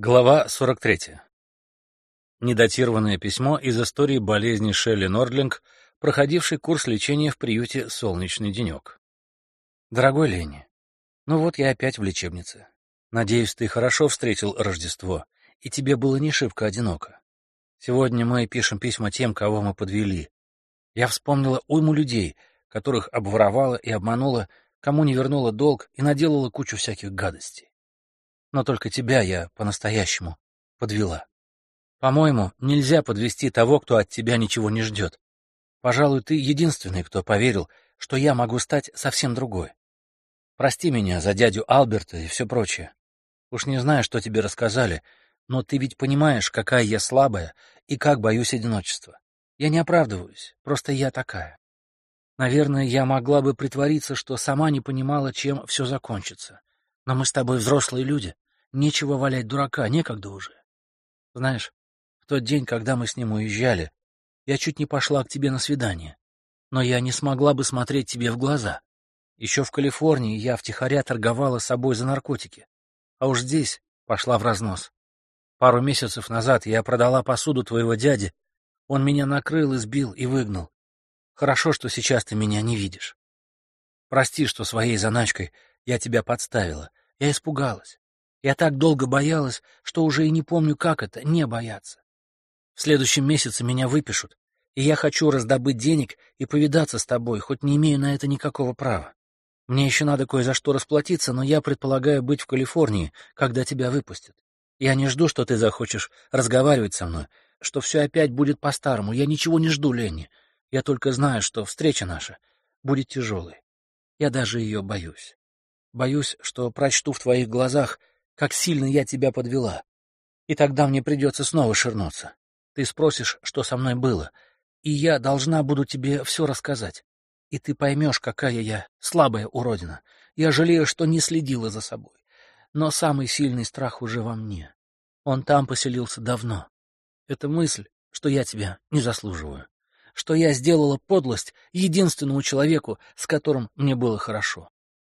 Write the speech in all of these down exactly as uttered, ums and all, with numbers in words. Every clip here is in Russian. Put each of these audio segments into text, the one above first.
Глава сорок третья. Недатированное письмо из истории болезни Шелли Нордлинг, проходившей курс лечения в приюте «Солнечный денек». Дорогой Ленни, ну вот я опять в лечебнице. Надеюсь, ты хорошо встретил Рождество, и тебе было не шибко одиноко. Сегодня мы пишем письма тем, кого мы подвели. Я вспомнила уйму людей, которых обворовала и обманула, кому не вернула долг и наделала кучу всяких гадостей. Но только тебя я по-настоящему подвела. По-моему, нельзя подвести того, кто от тебя ничего не ждет. Пожалуй, ты единственный, кто поверил, что я могу стать совсем другой. Прости меня за дядю Альберта и все прочее. Уж не знаю, что тебе рассказали, но ты ведь понимаешь, какая я слабая и как боюсь одиночества. Я не оправдываюсь, просто я такая. Наверное, я могла бы притвориться, что сама не понимала, чем все закончится. Но мы с тобой взрослые люди. Нечего валять дурака, некогда уже. Знаешь, в тот день, когда мы с ним уезжали, я чуть не пошла к тебе на свидание. Но я не смогла бы смотреть тебе в глаза. Еще в Калифорнии я втихаря торговала собой за наркотики. А уж здесь пошла в разнос. Пару месяцев назад я продала посуду твоего дяди. Он меня накрыл, избил и выгнал. Хорошо, что сейчас ты меня не видишь. Прости, что своей заначкой я тебя подставила. Я испугалась. Я так долго боялась, что уже и не помню, как это — не бояться. В следующем месяце меня выпишут, и я хочу раздобыть денег и повидаться с тобой, хоть не имею на это никакого права. Мне еще надо кое за что расплатиться, но я предполагаю быть в Калифорнии, когда тебя выпустят. Я не жду, что ты захочешь разговаривать со мной, что все опять будет по-старому. Я ничего не жду, Ленни. Я только знаю, что встреча наша будет тяжелой. Я даже ее боюсь. Боюсь, что прочту в твоих глазах, как сильно я тебя подвела. И тогда мне придется снова ширнуться. Ты спросишь, что со мной было, и я должна буду тебе все рассказать. И ты поймешь, какая я слабая уродина. Я жалею, что не следила за собой. Но самый сильный страх уже во мне. Он там поселился давно. Это мысль, что я тебя не заслуживаю. Что я сделала подлость единственному человеку, с которым мне было хорошо.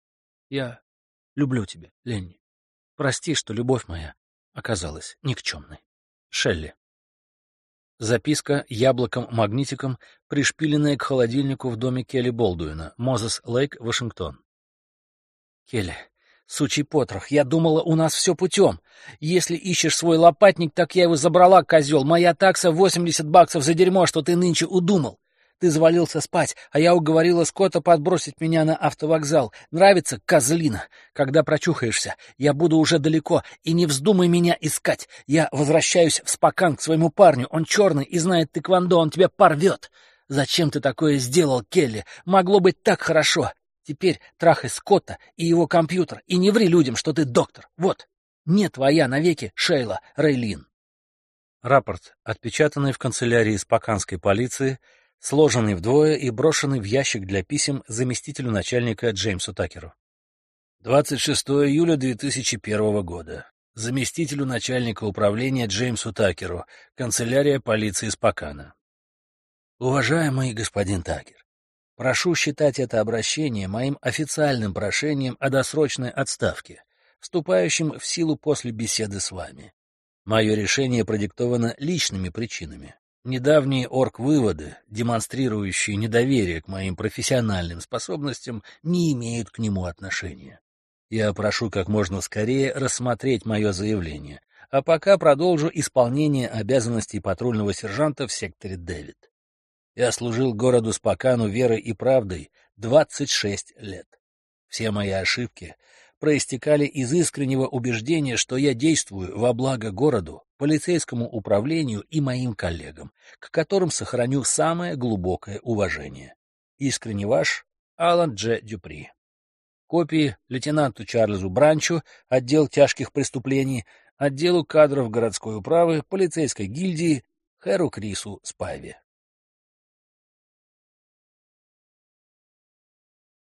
Я люблю тебя, Ленни. Прости, что любовь моя оказалась никчемной. Шелли. Записка яблоком-магнитиком, пришпиленная к холодильнику в доме Келли Болдуина, Мозес-Лейк, Вашингтон. Келли, сучий потрох, я думала, у нас все путем. Если ищешь свой лопатник, так я его забрала, козел. Моя такса восемьдесят баксов за дерьмо, что ты нынче удумал. Ты завалился спать, а я уговорила Скотта подбросить меня на автовокзал. Нравится, козлина? Когда прочухаешься, я буду уже далеко, и не вздумай меня искать. Я возвращаюсь в Спокан к своему парню. Он черный и знает тэквондо, он тебя порвет. Зачем ты такое сделал, Келли? Могло быть так хорошо. Теперь трахай Скотта и его компьютер, и не ври людям, что ты доктор. Вот, не твоя навеки Шейла Рейлин. Рапорт, отпечатанный в канцелярии споканской полиции, сложенный вдвое и брошенный в ящик для писем заместителю начальника Джеймсу Такеру. двадцать шестого июля две тысячи первого года. Заместителю начальника управления Джеймсу Такеру, канцелярия полиции Спокана. Уважаемый господин Такер, прошу считать это обращение моим официальным прошением о досрочной отставке, вступающим в силу после беседы с вами. Мое решение продиктовано личными причинами. Недавние орг-выводы, демонстрирующие недоверие к моим профессиональным способностям, не имеют к нему отношения. Я прошу как можно скорее рассмотреть мое заявление, а пока продолжу исполнение обязанностей патрульного сержанта в секторе Дэвид. Я служил городу Спокану верой и правдой двадцать шесть лет. Все мои ошибки проистекали из искреннего убеждения, что я действую во благо городу, полицейскому управлению и моим коллегам, к которым сохраню самое глубокое уважение. Искренне ваш, Алан Дж. Дюпри. Копии лейтенанту Чарльзу Бранчу, отдел тяжких преступлений, отделу кадров городской управы, полицейской гильдии, Хэру Крису Спайве.